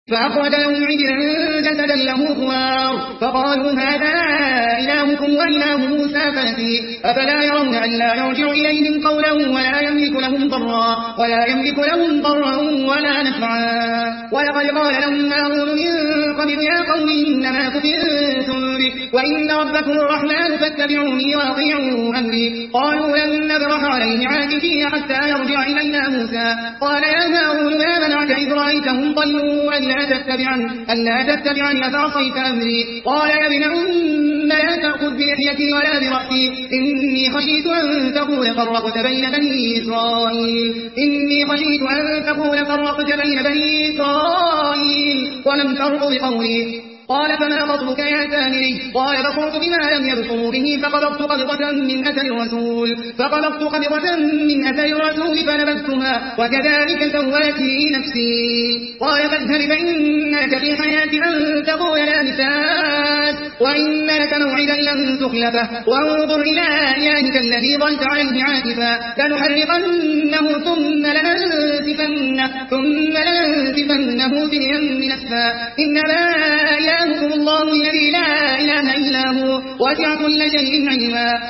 فأخرج لهم عجلا جسدا له خوار فقالوا هذا إلهكم وإله موسى فنسي أفلا يرون ألا يرجع إليهم قولا ولا يملك لهم ضرا ولا نفعا ولقد قال لهم هارون من قبل يا قوم إنما فتنتم به وإن ربكم الرحمن فاتبعوني وأطيعوا أمري قالوا لن نبرح عليه عاكفين حتى يرجع إلينا موسى قال يا هارون ما منعك إذ رأيتهم ضلوا ألا تتبعني أفعصيت أمري قال يا ابن أم لا تأخذ بلحيتي ولا برأسي إني خشيت أن تقول فرقت بين بني إسرائيل ولم ترق بقولي قال فما خطبك يا سامري قال بصرت بما لم يبصروا به فقبضت قبضة من أثر الرسول فنبذتها وكذلك سولت لي نفسي قال فاذهب فإن لك في الحياة أن تقول لا مساس وإن لك موعدا لن تخلفه وانظر إلى إلهك الذي ظلت عليه عاكفا لنحرقنه ثم لننسفنه في اليم نسفا إنما إلهكم الله الذي لا إله إلا هو وسع كل شيء علما